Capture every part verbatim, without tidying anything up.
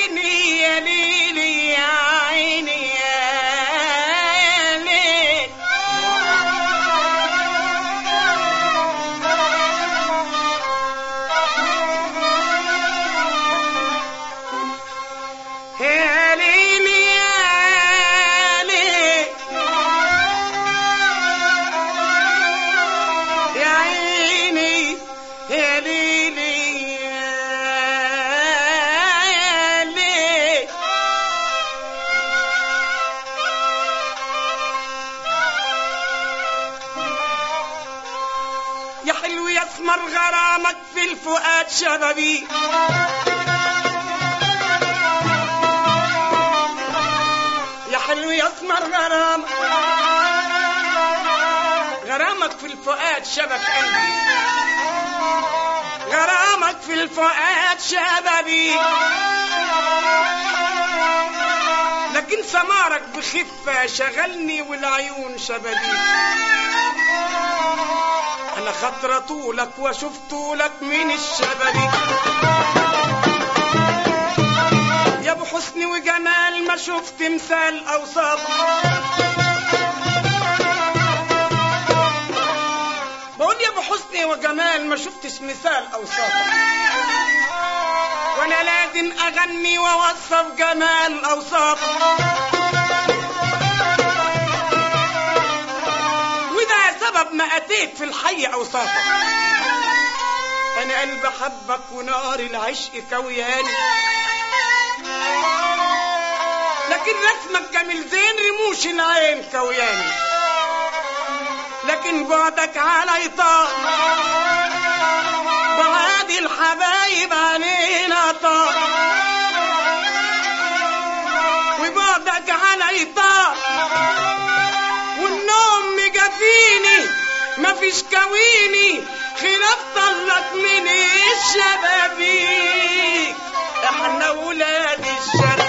عيني يا ليلي يا عيني يا ليل يا ليلي يا ليل يا عيني يا ليلي يا ليل يا حلو يا اسمر غرامك في الفؤاد شبابي يا حلو يا اسمر غرامك غرامك في الفؤاد شبك قلبي غرامك في الفؤاد شبابي لكن سمارك بخفة شغلني والعيون شبابي أنا خطرة طولك وشوف طولك من الشبابي يا ابو حسن وجمال ما شفت مثال اوصاف بقول يا ابو حسن وجمال ما شفتش مثال اوصاف وانا لازم اغني واوصف جمال اوصاف وده سبب ما اتيت في الحي اوصافك انا قلبي حبك ونار العشق كوياني لكن رسمك جميل زين رموش العين كوياني لكن بعدك علي طار بعاد الحبايب علينا طار وبعدك علي طار والنوم مجفيني مفيش كويني خلاف طلت من الشبابيك احنا ولاد الشرق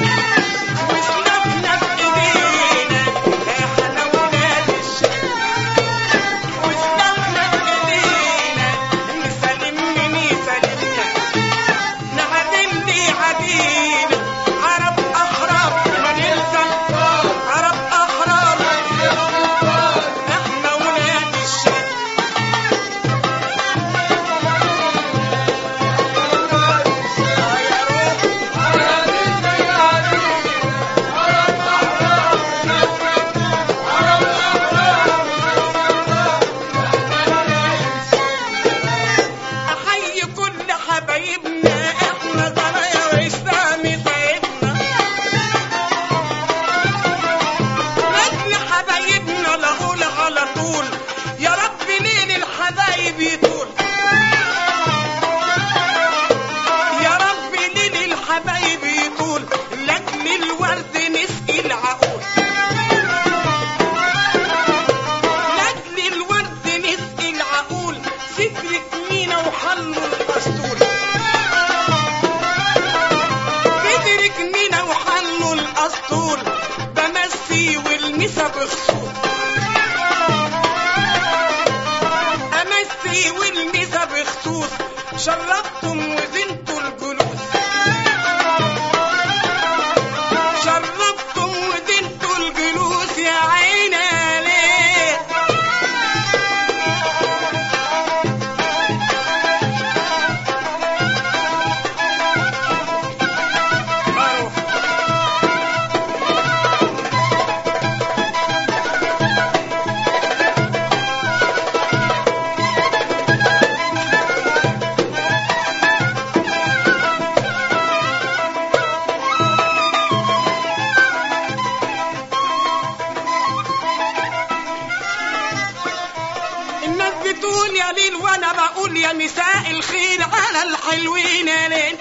شرفتم وزنتوا الجلوس شرفتم وزنتوا الجلوس يا عيني ليه بتقول يا ليل وانا بقول يا مساء الخير على الحلوين يا ليل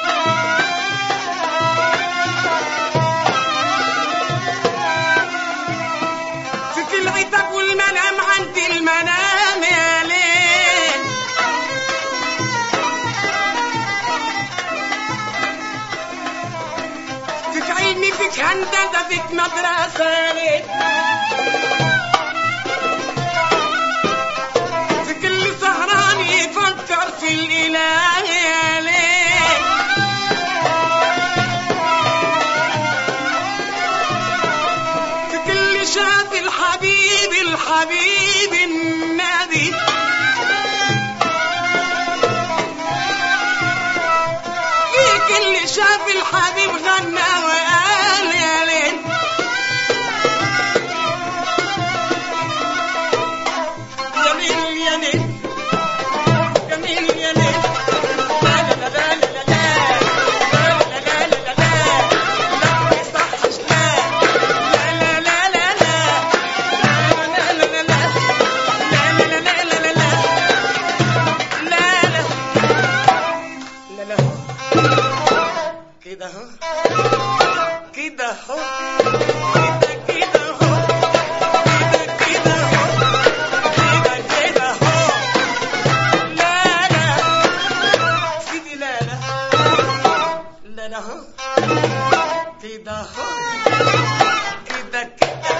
في العتاب والمنام عندي المنام يا ليل فيك علمي فيك هندسة فيك مدرسة يا ليل في الإله يا ليل اللي شاف الحبيب غنى وقال يا ليل جميل يا ليل جميل يا ليل لا لا لا لا لا لا لا لا لا لا لا ما يصحش لا لا لا لا لا لا لا لا لا لا لا لا لا لا لا كده اهو كده اهو كده كده اهو كده كده اهو كده كده اهو لا لا سيدي لا لا لا لا اهو كده اهو كده كده